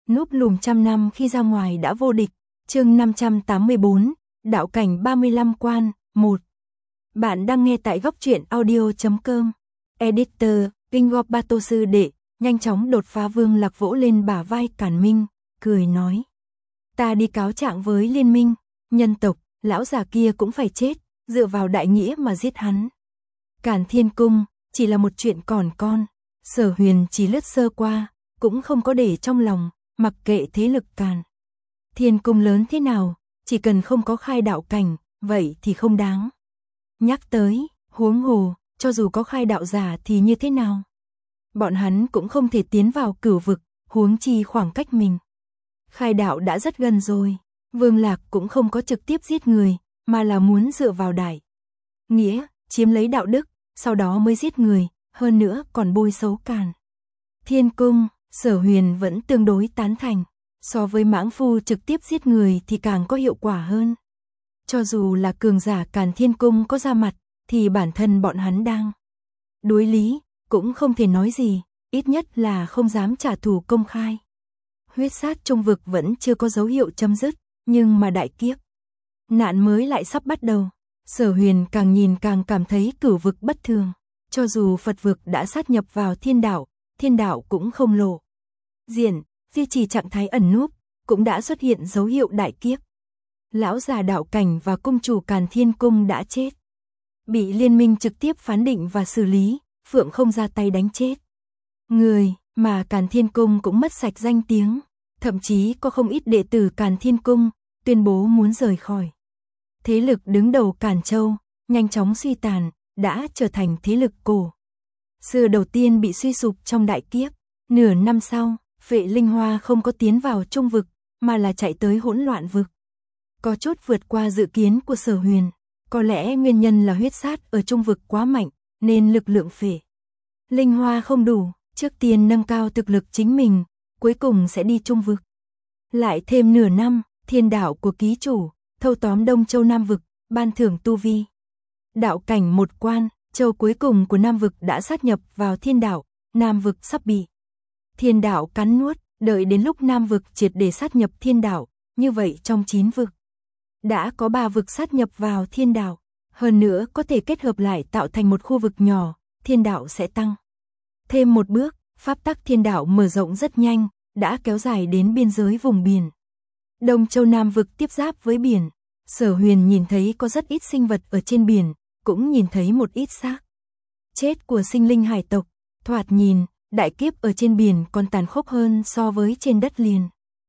Núp lùm trăm năm khi ra ngoài đã vô địch. Chương 584, đạo cảnh 35 quan, 1. Bạn đang nghe tại góc truyện audio.com. Editor, Kinh Bato sư đệ, nhanh chóng đột phá. Vương Lạc vỗ lên bả vai Càn Minh, cười nói. Ta đi cáo trạng với liên minh, nhân tộc, lão già kia cũng phải chết, dựa vào đại nghĩa mà giết hắn. Càn Thiên Cung, chỉ là một chuyện còn con. Sở Huyền chỉ lướt sơ qua, cũng không có để trong lòng, mặc kệ thế lực Càn Thiên Cung lớn thế nào, chỉ cần không có khai đạo cảnh, vậy thì không đáng nhắc tới. Huống hồ, cho dù có khai đạo giả thì như thế nào? Bọn hắn cũng không thể tiến vào cửu vực, huống chi khoảng cách mình khai đạo đã rất gần rồi. Vương Lạc cũng không có trực tiếp giết người, mà là muốn dựa vào đại nghĩa, chiếm lấy đạo đức, sau đó mới giết người, hơn nữa còn bôi xấu Càn Thiên Cung. Sở Huyền vẫn tương đối tán thành, so với mãng phu trực tiếp giết người thì càng có hiệu quả hơn. Cho dù là cường giả Càn Thiên Cung có ra mặt, thì bản thân bọn hắn đang đối lý, cũng không thể nói gì, ít nhất là không dám trả thù công khai. Huyết sát trung vực vẫn chưa có dấu hiệu chấm dứt, nhưng mà đại kiếp nạn mới lại sắp bắt đầu. Sở Huyền càng nhìn càng cảm thấy cửu vực bất thường. Cho dù Phật vực đã sát nhập vào thiên đạo cũng không lộ diện, duy trì trạng thái ẩn núp, cũng đã xuất hiện dấu hiệu đại kiếp. Lão già đạo cảnh và cung chủ Càn Thiên Cung đã chết, bị liên minh trực tiếp phán định và xử lý, Phượng không ra tay đánh chết người, mà Càn Thiên Cung cũng mất sạch danh tiếng. Thậm chí có không ít đệ tử Càn Thiên Cung tuyên bố muốn rời khỏi. Thế lực đứng đầu Càn Châu nhanh chóng suy tàn, đã trở thành thế lực cổ xưa đầu tiên bị suy sụp trong đại kiếp. Nửa năm sau, Phệ Linh Hoa không có tiến vào trung vực, mà là chạy tới hỗn loạn vực. Có chút vượt qua dự kiến của Sở Huyền. Có lẽ nguyên nhân là huyết sát ở trung vực quá mạnh, nên lực lượng Phệ Linh Hoa không đủ. Trước tiên nâng cao thực lực chính mình, cuối cùng sẽ đi trung vực. Lại thêm nửa năm, thiên đạo của ký chủ thâu tóm Đông Châu Nam vực, ban thưởng tu vi đạo cảnh một quan. Châu cuối cùng của Nam vực đã sát nhập vào thiên đạo, Nam vực sắp bị thiên đạo cắn nuốt. Đợi đến lúc Nam vực triệt để sát nhập thiên đạo, như vậy trong 9 vực đã có 3 vực sát nhập vào thiên đạo, hơn nữa có thể kết hợp lại tạo thành một khu vực nhỏ, thiên đạo sẽ tăng thêm một bước. Pháp tắc thiên đạo mở rộng rất nhanh, đã kéo dài đến biên giới vùng biển Đông Châu Nam vực tiếp giáp với biển. Sở Huyền nhìn thấy có rất ít sinh vật ở trên biển, cũng nhìn thấy một ít xác chết của sinh linh hải tộc. Thoạt nhìn, đại kiếp ở trên biển còn tàn khốc hơn so với trên đất liền.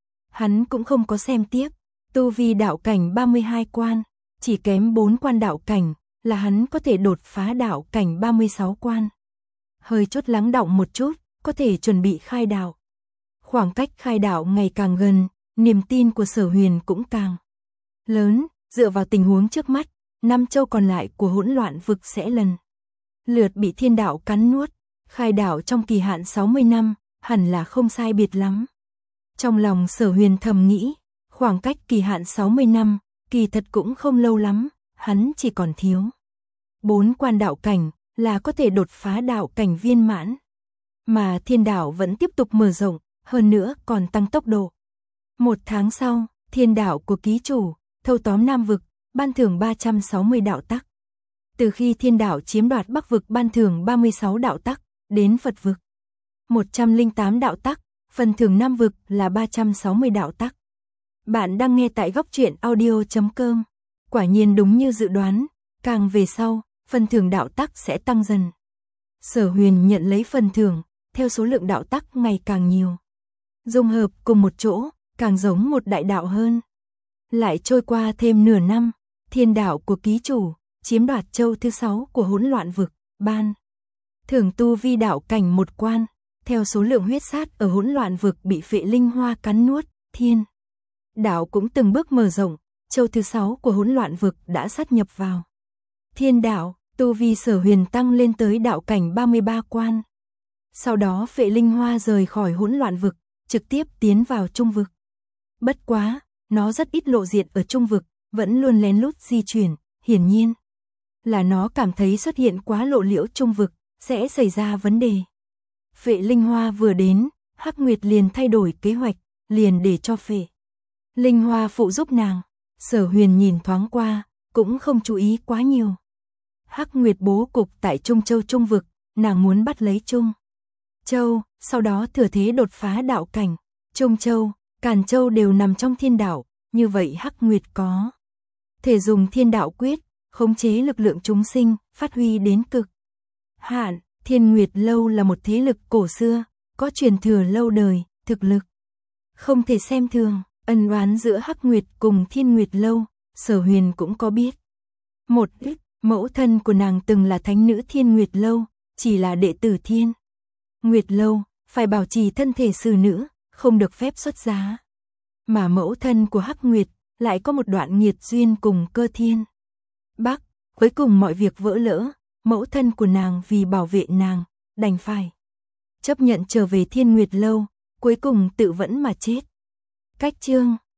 Hắn cũng không có xem tiếp. Tu vi đạo cảnh 32 quan, chỉ kém 4 quan đạo cảnh, là hắn có thể đột phá đạo cảnh 36 quan. Hơi chút lắng đọng một chút, có thể chuẩn bị khai đạo. Khoảng cách khai đạo ngày càng gần, niềm tin của Sở Huyền cũng càng lớn. Dựa vào tình huống trước mắt, 5 châu còn lại của hỗn loạn vực sẽ lần lượt bị thiên đạo cắn nuốt. Khai đạo trong kỳ hạn 60 năm, hẳn là không sai biệt lắm. Trong lòng Sở Huyền thầm nghĩ, khoảng cách kỳ hạn 60 năm, kỳ thật cũng không lâu lắm, hắn chỉ còn thiếu 4 quan đạo cảnh, là có thể đột phá đạo cảnh viên mãn. Mà thiên đạo vẫn tiếp tục mở rộng, hơn nữa còn tăng tốc độ. 1 tháng sau, thiên đạo của ký chủ thâu tóm Nam vực, ban thưởng 360 đạo tắc. Từ khi thiên đạo chiếm đoạt Bắc vực, ban thưởng 36 đạo tắc, đến Phật vực 108 đạo tắc, phần thưởng Nam vực là 360 đạo tắc. Bạn đang nghe tại góc truyện audio.com. Quả nhiên đúng như dự đoán, càng về sau, phần thưởng đạo tắc sẽ tăng dần. Sở Huyền nhận lấy phần thưởng, theo số lượng đạo tắc ngày càng nhiều, dung hợp cùng một chỗ, càng giống một đại đạo hơn. Lại trôi qua thêm nửa năm, thiên đạo của ký chủ chiếm đoạt châu thứ 6 của hỗn loạn vực, ban thưởng tu vi đạo cảnh một quan. Theo số lượng huyết sát ở hỗn loạn vực bị Phệ Linh Hoa cắn nuốt, thiên đạo cũng từng bước mở rộng, châu thứ 6 của hỗn loạn vực đã sát nhập vào thiên đạo. Tu vi Sở Huyền tăng lên tới đạo cảnh 33 quan. Sau đó Phệ Linh Hoa rời khỏi hỗn loạn vực, trực tiếp tiến vào trung vực. Bất quá, nó rất ít lộ diện ở trung vực, vẫn luôn lén lút di chuyển, hiển nhiên là nó cảm thấy xuất hiện quá lộ liễu trung vực sẽ xảy ra vấn đề. Phệ Linh Hoa vừa đến, Hắc Nguyệt liền thay đổi kế hoạch, liền để cho Phệ Linh Hoa phụ giúp nàng. Sở Huyền nhìn thoáng qua, cũng không chú ý quá nhiều. Hắc Nguyệt bố cục tại Trung Châu Trung vực, nàng muốn bắt lấy Trung Châu, sau đó thừa thế đột phá đạo cảnh. Trung Châu, Càn Châu đều nằm trong thiên đạo, như vậy Hắc Nguyệt có thể dùng thiên đạo quyết, khống chế lực lượng chúng sinh, phát huy đến cực hạn. Thiên Nguyệt Lâu là một thế lực cổ xưa, có truyền thừa lâu đời, thực lực không thể xem thường. Ân oán giữa Hắc Nguyệt cùng Thiên Nguyệt Lâu, Sở Huyền cũng có biết. Một ít, mẫu thân của nàng từng là thánh nữ Thiên Nguyệt Lâu, chỉ là đệ tử Thiên Nguyệt Lâu, phải bảo trì thân thể xử nữ, không được phép xuất giá. Mà mẫu thân của Hắc Nguyệt lại có một đoạn nghiệt duyên cùng Cơ Thiên Bắc, cuối cùng mọi việc vỡ lỡ, mẫu thân của nàng vì bảo vệ nàng, đành phải chấp nhận trở về Thiên Nguyệt Lâu, cuối cùng tự vẫn mà chết. Cách chương